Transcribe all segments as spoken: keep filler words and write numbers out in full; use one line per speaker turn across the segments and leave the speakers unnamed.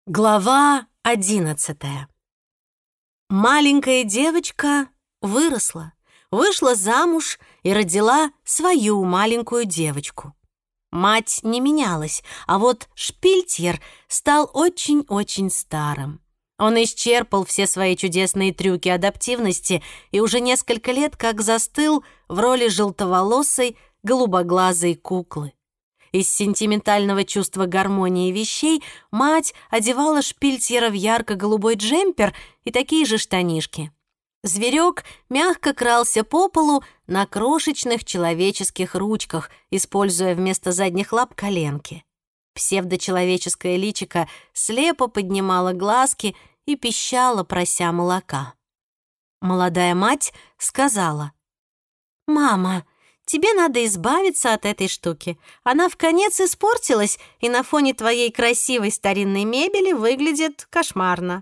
Глава одиннадцатая. Маленькая девочка выросла, вышла замуж и родила свою маленькую девочку. Мать не менялась, а вот Шпильтьер стал очень-очень старым. Он исчерпал все свои чудесные трюки адаптивности и уже несколько лет как застыл в роли желтоволосой, голубоглазой куклы. Из сентиментального чувства гармонии вещей мать одевала Шпильтьера в ярко-голубой джемпер и такие же штанишки. Зверек мягко крался по полу на крошечных человеческих ручках, используя вместо задних лап коленки. Псевдочеловеческое личико слепо поднимало глазки и пищало, прося молока. Молодая мать сказала: «Мама, тебе надо избавиться от этой штуки. Она вконец испортилась и на фоне твоей красивой старинной мебели выглядит кошмарно».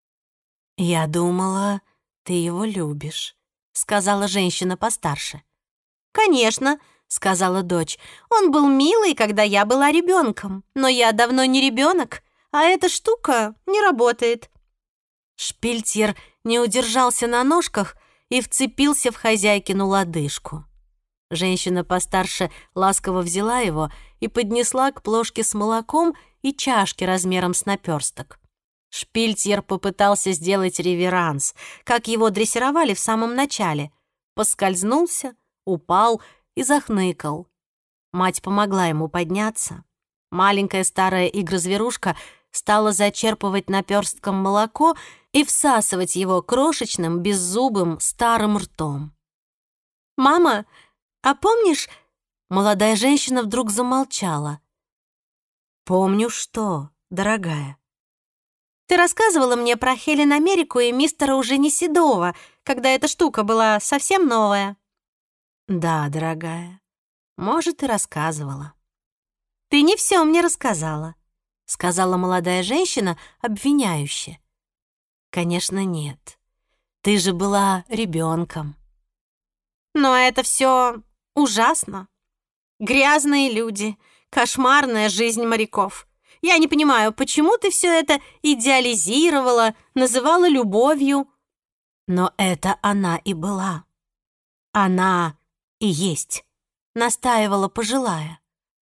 «Я думала, ты его любишь», — сказала женщина постарше. «Конечно», — сказала дочь. «Он был милый, когда я была ребенком, но я давно не ребенок, а эта штука не работает». Шпильтьер не удержался на ножках и вцепился в хозяйкину лодыжку. Женщина постарше ласково взяла его и поднесла к плошке с молоком и чашке размером с наперсток. Шпильтьер попытался сделать реверанс, как его дрессировали в самом начале. Поскользнулся, упал и захныкал. Мать помогла ему подняться. Маленькая старая игрозверушка стала зачерпывать наперстком молоко и всасывать его крошечным, беззубым, старым ртом. «Мама, а помнишь...» Молодая женщина вдруг замолчала. «Помню что, дорогая?» «Ты рассказывала мне про Хелен Америку и мистера Ужени Седова, когда эта штука была совсем новая». «Да, дорогая, может, и рассказывала». «Ты не все мне рассказала», — сказала молодая женщина обвиняюще. «Конечно, нет. Ты же была ребенком». «Но это все ужасно. Грязные люди, кошмарная жизнь моряков. Я не понимаю, почему ты все это идеализировала, называла любовью?» «Но это она и была. Она и есть», — настаивала пожилая.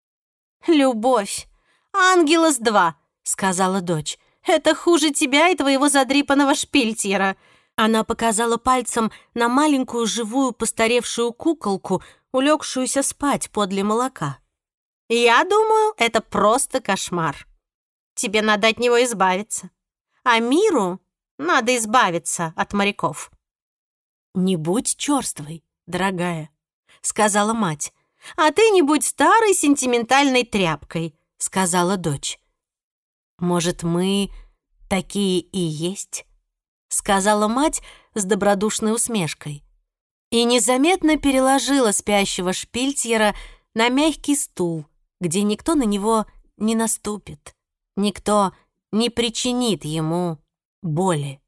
«Любовь. Ангела с два», — сказала дочь. «Это хуже тебя и твоего задрипанного Шпильтьера». Она показала пальцем на маленькую живую постаревшую куколку, улегшуюся спать подле молока. «Я думаю, это просто кошмар. Тебе надо от него избавиться. А миру надо избавиться от моряков». «Не будь чёрствой, дорогая», — сказала мать. «А ты не будь старой сентиментальной тряпкой», — сказала дочь. «Может, мы такие и есть?» — сказала мать с добродушной усмешкой. И незаметно переложила спящего Шпильтьера на мягкий стул, где никто на него не наступит, никто не причинит ему боли.